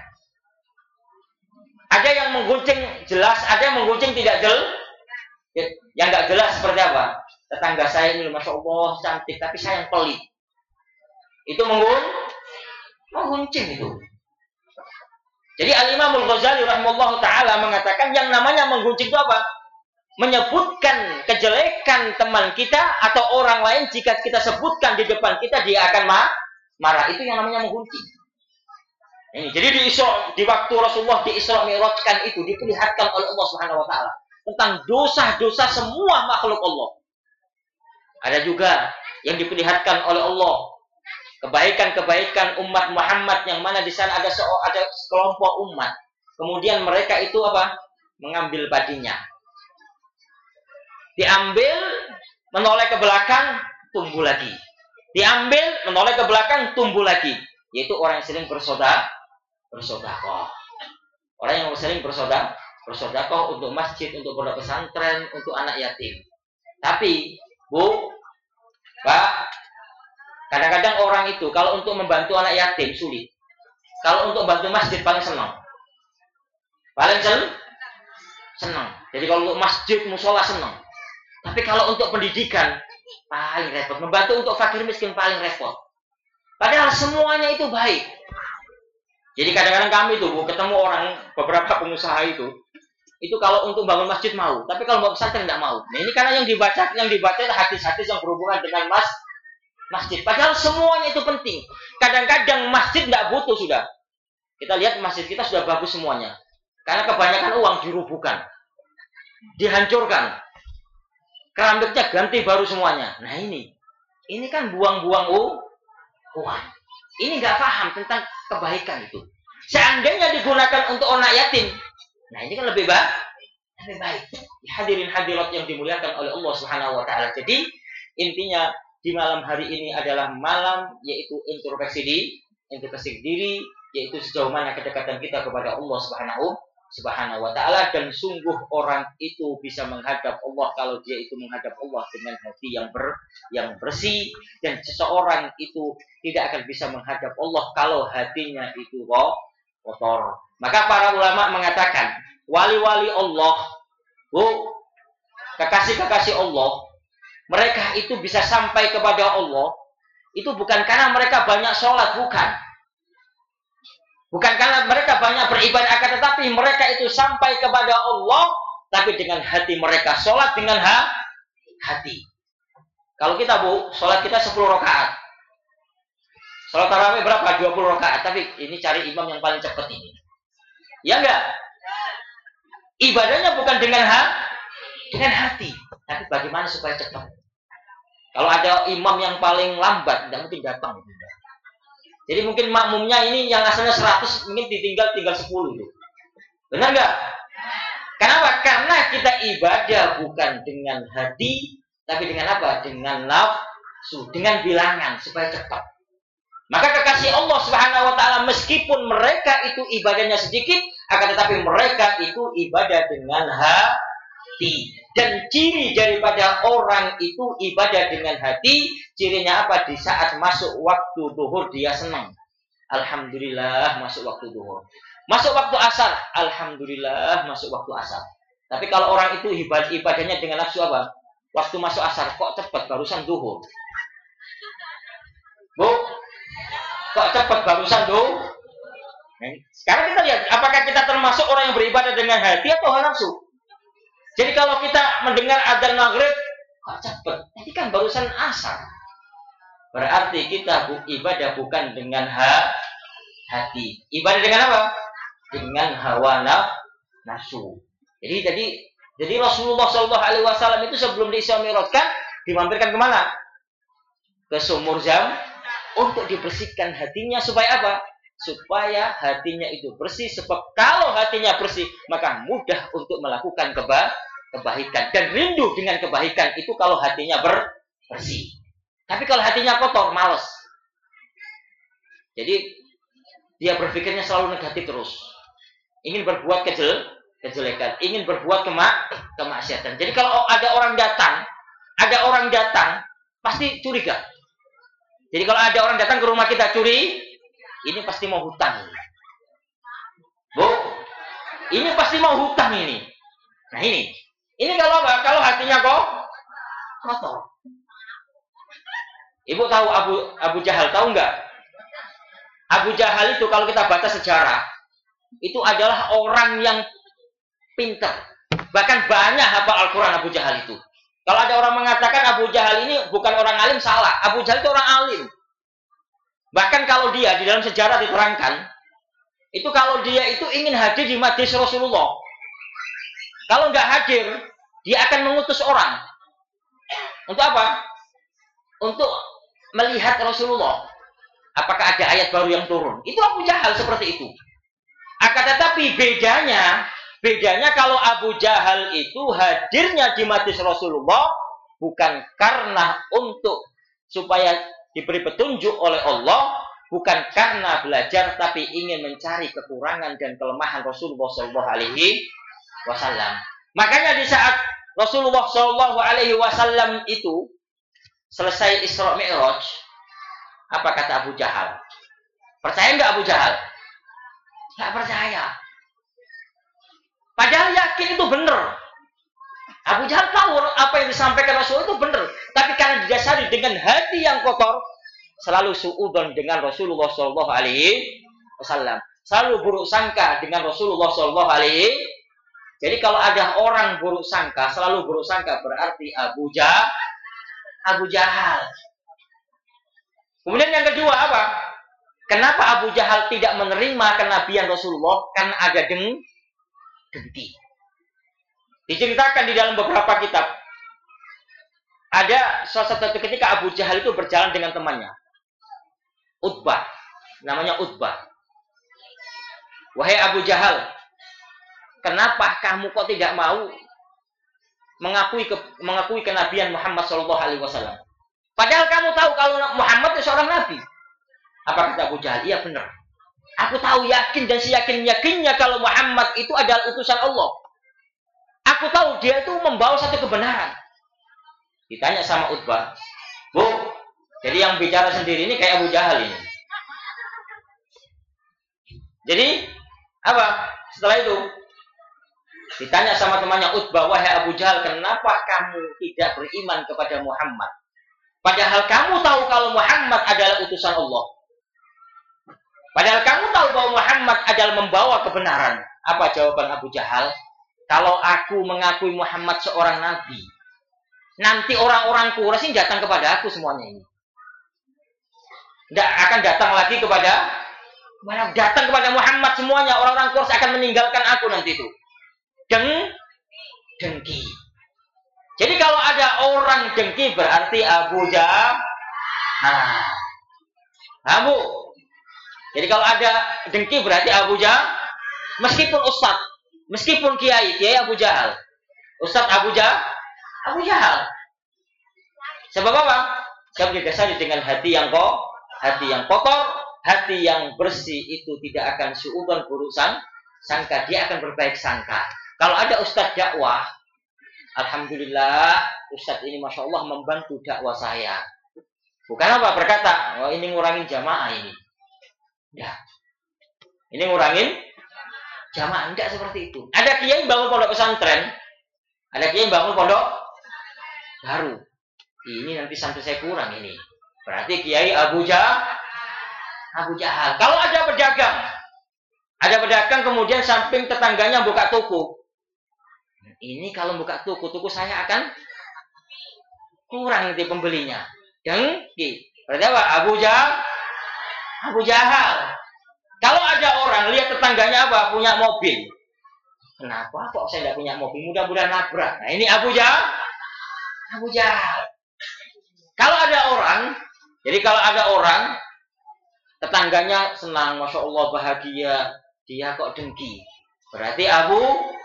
Ada yang mengguncing jelas, ada yang mengguncing tidak jelas. Yang enggak jelas seperti apa? Tetangga saya ini Masya Allah cantik, tapi saya yang pelit. Itu mengguncing itu. Jadi Al-Imam Al-Ghazali rahimahullah ta'ala mengatakan yang namanya mengguncing itu apa? Menyebutkan kejelekan teman kita atau orang lain, jika kita sebutkan di depan kita dia akan marah. Itu yang namanya mengguncing. Ini. Jadi di waktu Rasulullah di Isra Mi'rajkan itu diperlihatkan oleh Allah Subhanahu wa taala tentang dosa-dosa semua makhluk Allah. Ada juga yang diperlihatkan oleh Allah kebaikan-kebaikan umat Muhammad, yang mana di sana ada sekelompok umat. Kemudian mereka itu apa? Mengambil padinya. Diambil, menoleh ke belakang, tumbuh lagi. Diambil, menoleh ke belakang, tumbuh lagi. Yaitu orang yang sering bersedekah. Orang yang sering bersedekah untuk masjid, untuk pondok pesantren, untuk anak yatim. Tapi, Bu, Pak, kadang-kadang orang itu kalau untuk membantu anak yatim sulit. Kalau untuk bantu masjid paling senang. Jadi kalau untuk masjid, musola senang. Tapi kalau untuk pendidikan paling repot. Membantu untuk fakir miskin paling repot. Padahal semuanya itu baik. Jadi kadang-kadang kami itu ketemu orang, beberapa pengusaha itu kalau untuk bangun masjid mau, tapi kalau mau pesantren tidak mau. Nah ini karena yang dibaca hadis-hadis yang berhubungan dengan masjid. Padahal semuanya itu penting. Kadang-kadang masjid tidak butuh sudah. Kita lihat masjid kita sudah bagus semuanya. Karena kebanyakan uang dirubuhkan. Dihancurkan. Keramiknya ganti baru semuanya. Nah ini kan buang-buang uang. Ini nggak paham tentang kebaikan itu. Seandainya digunakan untuk anak yatim, nah ini kan lebih baik. Hadirin hadirat yang dimuliakan oleh Allah Subhanahu wa taala. Jadi intinya di malam hari ini adalah malam yaitu introspeksi diri, yaitu sejauh mana kedekatan kita kepada Allah Subhanahu wa taala, dan sungguh orang itu bisa menghadap Allah kalau dia itu menghadap Allah dengan hati yang bersih, dan seseorang itu tidak akan bisa menghadap Allah kalau hatinya itu kotor. Maka para ulama mengatakan wali-wali Allah, kekasih-kekasih Allah, mereka itu bisa sampai kepada Allah itu bukan karena mereka banyak sholat, bukan karena mereka banyak beribadah, akan tetapi mereka itu sampai kepada Allah tapi dengan hati mereka, sholat dengan hati. Kalau kita sholat kita 10 rakaat, Salat tarawih berapa? 20 rakaat. Tapi ini cari imam yang paling cepat ini. Ya enggak? Ibadahnya bukan dengan hati. Tapi bagaimana supaya cepat? Kalau ada imam yang paling lambat, tidak mungkin datang. Jadi mungkin makmumnya ini yang asalnya 100, mungkin tinggal 10. Benar nggak? Kenapa? Karena kita ibadah bukan dengan hati, tapi dengan apa? Dengan nafsu, dengan bilangan supaya cepat. Maka kekasih Allah Subhanahu wa taala meskipun mereka itu ibadahnya sedikit, akan tetapi mereka itu ibadah dengan hati. Dan ciri daripada orang itu ibadah dengan hati, cirinya apa? Di saat masuk waktu zuhur dia senang. Alhamdulillah masuk waktu zuhur. Masuk waktu asar, alhamdulillah masuk waktu asar. Tapi kalau orang itu ibadahnya dengan nafsu apa? Waktu masuk asar kok cepat barusan zuhur. Bu, kok cepat barusan zuhur? Sekarang kita lihat apakah kita termasuk orang yang beribadah dengan hati atau nafsu? Jadi kalau kita mendengar adzan maghrib, kok cepat? Ini kan barusan asar. Berarti kita ibadah bukan dengan hati. Ibadah dengan apa? Dengan hawa nafsu. Jadi Rasulullah Shallallahu Alaihi Wasallam itu sebelum Isra Mi'rajkan dimampirkan kemana? Ke sumur Zam untuk dibersihkan hatinya supaya apa? Supaya hatinya itu bersih. Sebab kalau hatinya bersih maka mudah untuk melakukan kebaikan dan rindu dengan kebaikan itu kalau hatinya bersih. Tapi kalau hatinya kotor, malas. Jadi dia berpikirnya selalu negatif terus. Ingin berbuat kejelekan, ingin berbuat kemaksiatan. Jadi kalau ada orang datang, pasti curiga. Jadi kalau ada orang datang ke rumah kita curi, ini pasti mau hutang. Bu, ini pasti mau hutang ini. Nah ini kalau apa? Kalau hatinya kok kotor. Ibu tahu Abu Jahal, tahu nggak? Abu Jahal itu kalau kita baca sejarah, itu adalah orang yang pintar. Bahkan banyak hafal Al-Quran Abu Jahal itu. Kalau ada orang mengatakan Abu Jahal ini bukan orang alim, salah. Abu Jahal itu orang alim. Bahkan kalau dia di dalam sejarah diterangkan, itu kalau dia itu ingin hadir di majlis Rasulullah, kalau nggak hadir, dia akan mengutus orang. Untuk apa? Untuk melihat Rasulullah. Apakah ada ayat baru yang turun? Itu Abu Jahal seperti itu. Akan tetapi bedanya kalau Abu Jahal itu hadirnya di majlis Rasulullah bukan karena untuk supaya diberi petunjuk oleh Allah, bukan karena belajar, tapi ingin mencari kekurangan dan kelemahan Rasulullah Shallallahu Alaihi Wasallam. Makanya di saat Rasulullah Shallallahu Alaihi Wasallam itu selesai Isra Mi'raj, apa kata Abu Jahal? Percaya nggak Abu Jahal? Nggak percaya. Padahal yakin itu benar. Abu Jahal tahu apa yang disampaikan Rasul itu benar. Tapi karena didasari dengan hati yang kotor, selalu suudzon dengan Rasulullah Shallallahu Alaihi Wasallam. Selalu buruk sangka dengan Rasulullah Shallallahu Alaihi. Jadi kalau ada orang buruk sangka, selalu buruk sangka berarti Abu Jahal. Kemudian yang kedua apa? Kenapa Abu Jahal tidak menerima kenabian Rasulullah? Karena ada dengki. Diceritakan di dalam beberapa kitab. Ada suatu ketika Abu Jahal itu berjalan dengan temannya. Utbah. Namanya Utbah. Wahai Abu Jahal, kenapa kamu kok tidak mau mengakui kenabian Muhammad SAW? Padahal kamu tahu kalau Muhammad itu seorang nabi. Apa kata Abu Jahal? Iya benar. Aku tahu yakin dan seyakin-yakinnya kalau Muhammad itu adalah utusan Allah. Aku tahu dia itu membawa satu kebenaran. Ditanya sama Utbah, Bu, jadi yang bicara sendiri ini kayak Abu Jahal ini. Jadi apa? Setelah itu ditanya sama temannya Utbah, wahai Abu Jahal, kenapa kamu tidak beriman kepada Muhammad? Padahal kamu tahu kalau Muhammad adalah utusan Allah. Padahal kamu tahu bahwa Muhammad adalah membawa kebenaran. Apa jawaban Abu Jahal? Kalau aku mengakui Muhammad seorang nabi, nanti orang-orang Quraisy datang kepada aku semuanya ini. Tidak akan datang lagi datang kepada Muhammad semuanya. Orang-orang Quraisy akan meninggalkan aku nanti itu. Dengki. Jadi kalau ada orang dengki berarti Abu Jahal. Bu. Jadi kalau ada dengki berarti Abu Jahal. Meskipun ustaz, meskipun kiai Abu Jahal. Ustaz Abu Jahal. Sebab apa? Sebab didasari dengan hati yang kotor, hati yang bersih itu tidak akan suudzon buruk sangka, dia akan berbaik sangka. Kalau ada ustaz dakwah, alhamdulillah ustaz ini masya Allah membantu dakwah saya. Bukan apa berkata, ini ngurangin jamaah ini. Ya. Ini ngurangin jamaah, enggak seperti itu. Ada kiai bangun pondok pesantren, ada kiai bangun pondok baru. Ini nanti santri saya kurang ini. Berarti kiai Abu Jahal. Kalau ada pedagang kemudian samping tetangganya buka toko. Ini kalau buka toko saya akan kurang nanti pembelinya. Dengki. Berarti apa? Abu Jahal. Kalau ada orang lihat tetangganya punya mobil. Kenapa kok saya tidak punya mobil? Mudah-mudahan nabrak. Nah, ini Abu Jahal. Kalau ada orang tetangganya senang, masya Allah bahagia, dia kok dengki. Berarti Abu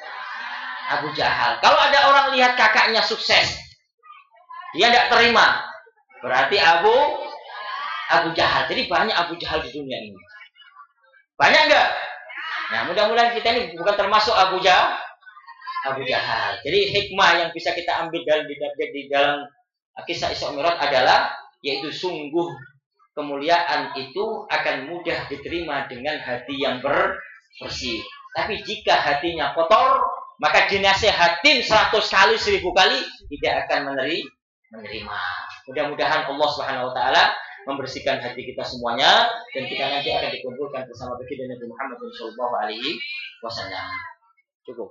Jahal. Kalau ada orang lihat kakaknya sukses, dia tidak terima. Berarti Abu Jahal. Jadi banyak Abu Jahal di dunia ini. Banyak enggak? Nah, mudah-mudahan kita ini bukan termasuk Abu Jahal. Jadi hikmah yang bisa kita ambil di dalam kisah Isra Mi'raj adalah yaitu sungguh kemuliaan itu akan mudah diterima dengan hati yang bersih. Tapi jika hatinya kotor, maka dinasihatin 100 kali 1000 kali tidak akan menerima. Mudah-mudahan Allah Subhanahu wa taala membersihkan hati kita semuanya dan kita nanti akan dikumpulkan bersama baginda Nabi Muhammad sallallahu alaihi wasallam. Cukup.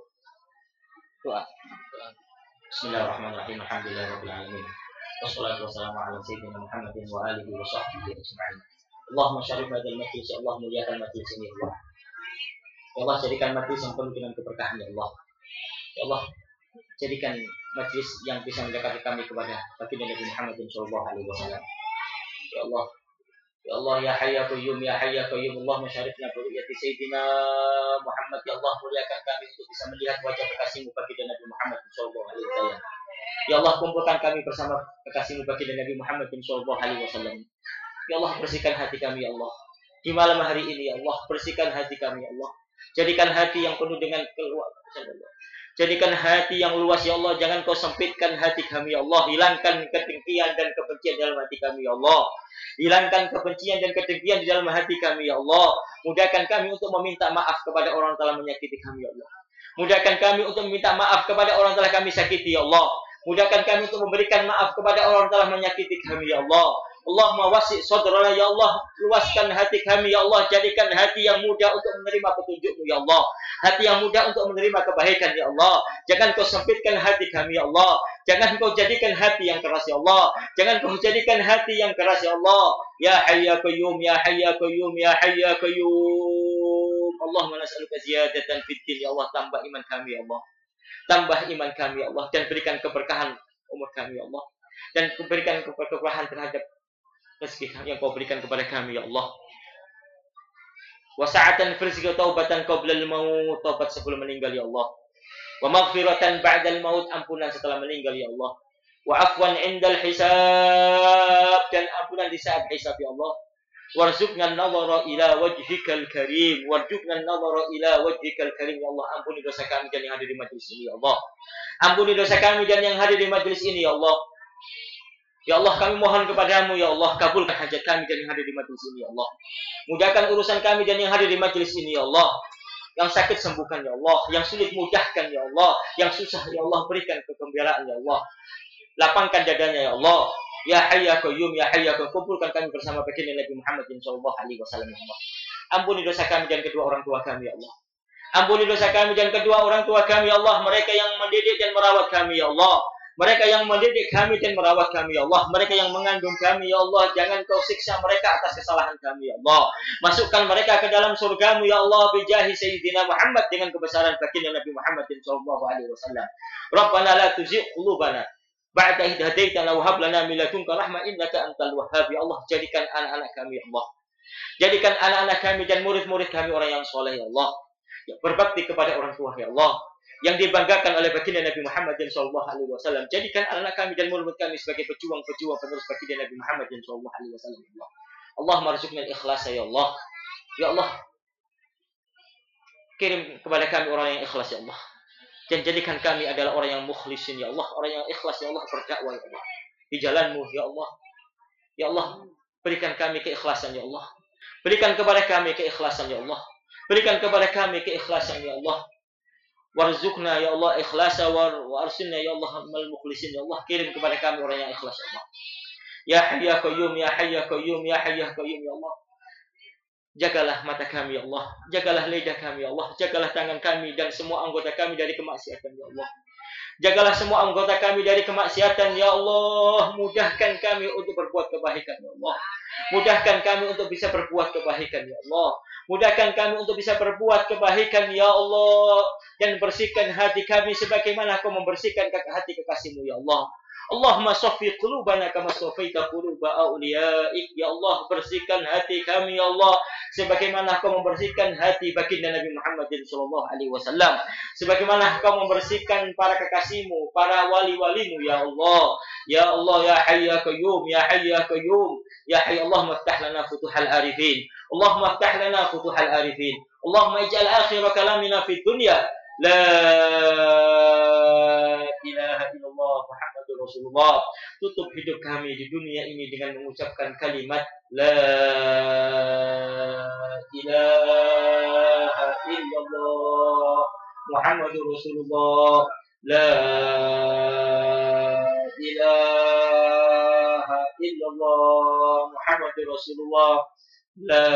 Doa. Bismillahirrahmanirrahim. Alhamdulillahirabbil alamin. Wassalatu wassalamu ala sayyidina Muhammadin wa alihi wa sahbihi ajma'in. Allahumma syarif hadzal majlis, ya Allah muliakan majlis ini, Allah. Ya Allah, jadikan majlis yang penuh dengan keberkahan, ya Allah. Ya Allah, jadikan majlis yang bisa mendekati kami kepada baginda Nabi Muhammad sallallahu alaihi wasallam. Ya Allah, ya Allah, ya Hayy ya Qayyum, ya Hayy ya Qayyum, Allah masyarifna bi ru'yati sayyidina Muhammad, ya Allah muliakan kami untuk bisa melihat wajah kekasihmu baginda Nabi Muhammad sallallahu alaihi wasallam. Ya Allah, kumpulkan kami bersama kekasihmu baginda Nabi Muhammad sallallahu alaihi wasallam. Ya Allah, bersihkan hati kami, ya Allah. Di malam hari ini, ya Allah, bersihkan hati kami, ya Allah. Jadikan hati yang penuh dengan keluasan, Allah. Jadikan hati yang luas, ya Allah. Jangan kau sempitkan hati kami, ya Allah. Hilangkan kedengkian dan kebencian dalam hati kami, ya Allah. Hilangkan kebencian dan kedengkian di dalam hati kami, ya Allah. Mudahkan kami untuk meminta maaf kepada orang yang telah menyakiti kami, ya Allah. Mudahkan kami untuk meminta maaf kepada orang yang telah kami sakiti, ya Allah. Mudahkan kami untuk memberikan maaf kepada orang yang telah menyakiti kami, ya Allah. Allahumma wasi' sadrana, ya Allah, luaskan hati kami, ya Allah. Jadikan hati yang mudah untuk menerima petunjuk-Mu, ya Allah. Hati yang mudah untuk menerima kebaikan, ya Allah. Jangan kau sempitkan hati kami, ya Allah. Jangan kau jadikan hati yang keras, ya Allah. Jangan kau jadikan hati yang keras, ya Allah. Ya Hayy ya Qayyum, ya Hayy ya Qayyum, ya Hayy ya Qayyum. Allahumma nas'aluka ziyadatan fid din, ya Allah. Tambah iman kami, ya Allah. Tambah iman kami, ya Allah. Dan berikan keberkahan umur kami, ya Allah. Dan berikan keberkahan terhadap rezeki yang kau berikan kepada kami, ya Allah. Wa sa'atan fi rizqi taubatan qabla al-maut, taubat sebelum meninggal, ya Allah. Wa maghfiratan ba'da al-maut, ampunan setelah meninggal, ya Allah. Wa afwan 'indal hisab, dan ampunan di saat hisab, ya Allah. Warzuqna an-nadhara ila wajhikal karim, warzuqna an-nadhara ila wajhikal karim, ya Allah. Ampuni dosa kami dan yang hadir di majelis ini, ya Allah. Ampuni dosa kami dan yang hadir di majelis ini, ya Allah. Ya Allah, kami mohon kepadamu, ya Allah, kabulkan hajat kami dan yang hadir di majelis ini, ya Allah. Mudahkan urusan kami dan yang hadir di majelis ini, ya Allah. Yang sakit sembuhkan, ya Allah. Yang sulit mudahkan, ya Allah. Yang susah, ya Allah, berikan kegembiraan, ya Allah. Lapangkan dadanya, ya Allah. Ya Hayy ya Qayyum, ya Hayy ya Qayyum, kumpulkan kami bersama baginda Nabi Muhammad sallallahu alaihi wasallam, ya Allah. Ampuni dosa kami dan kedua orang tua kami, ya Allah. Ampuni dosa kami dan kedua orang tua kami, ya Allah. Mereka yang mendidik dan merawat kami, ya Allah. Mereka yang mendidik kami dan merawat kami, ya Allah. Mereka yang mengandung kami, ya Allah. Jangan kau siksa mereka atas kesalahan kami, ya Allah. Masukkan mereka ke dalam surgamu, ya Allah. Bijahi Sayyidina Muhammad, dengan kebesaran baginda Nabi Muhammad sallallahu alaihi wasallam. Rabbana la tuzigh qulubana ba'da idh hadaitana wa hab lana min ladunka rahmah innaka antal wahhab. Ya Allah, jadikan anak-anak kami, ya Allah. Jadikan anak-anak kami dan murid-murid kami orang yang soleh, ya Allah. Yang berbakti kepada orang tua, ya Allah. Yang dibanggakan oleh baginda Nabi Muhammad sallallahu alaihi wasallam. Jadikan anak kami dan murid kami sebagai pejuang-pejuang penerus baginda Nabi Muhammad sallallahu alaihi wasallam. Allahumma arzuqna al-ikhlas, ya Allah. Ya Allah, kirim kepada kami orang yang ikhlas, ya Allah. Dan jadikan kami adalah orang yang mukhlisin, ya Allah. Orang yang ikhlas, ya Allah, berdakwah, ya Allah. Di jalanmu, ya Allah. Ya Allah, berikan kami keikhlasan, ya Allah. Berikan kepada kami keikhlasan, ya Allah. Berikan kepada kami keikhlasan, ya Allah. Warzuqna, ya Allah, ikhlasa wa arsilna, ya Allah, mal mukhlisin, ya Allah. Kirim kepada kami orang yang ikhlas, ya Allah. Ya Hayy ya Qayyum, ya Hayy ya Qayyum, ya Hayy ya Qayyum, ya Allah. Jagalah mata kami, ya Allah. Jagalah lidah kami, ya Allah. Jagalah tangan kami dan semua anggota kami dari kemaksiatan, ya Allah. Jagalah semua anggota kami dari kemaksiatan, ya Allah. Mudahkan kami untuk berbuat kebaikan, ya Allah. Mudahkan kami untuk bisa berbuat kebaikan, ya Allah. Mudahkan kami untuk bisa berbuat kebaikan, ya Allah. Dan bersihkan hati kami sebagaimana Kau membersihkan hati kekasih-Mu, ya Allah. Allahumma saffi qulubana kama saffaita quluba awliyaik. Ya Allah, bersihkan hati kami, ya Allah, sebagaimana Kau membersihkan hati baginda Nabi Muhammad sallallahu alaihi wasallam. Sebagaimana Kau membersihkan para kekasih-Mu, para wali-wali-Mu, ya Allah. Ya Allah, ya Hayy ya Qayyum, ya Hayy ya Qayyum. Ya Hayy, Allahumma iftah lana futuhal arifin. Allahumma iftah lana futuhal arifin. Allahumma ij'al akhir kalamina fid dunya la ilaha illallah Muhammadur Rasulullah. Tutup hidup kami di dunia ini dengan mengucapkan kalimat la ilaha illallah Muhammadur Rasulullah. La ilaha illallah Muhammadur Rasulullah. La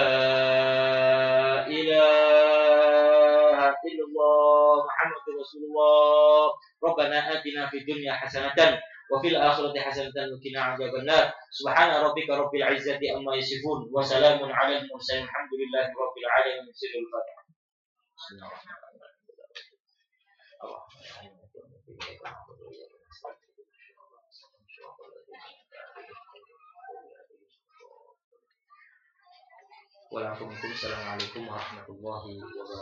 ilaha illallah Muhammadur Rasulullah. Rabbana atina fid dunya hasanatan wa fil akhirati hasanatan wa qina adzabannar. Subhana rabbika rabbil izzati amma yasifun wa salamun 'alal mursalin alhamdulillahi rabbil alamin. Sirrul Fatihah. Waalaikumsalam warahmatullahi wabarakatuh.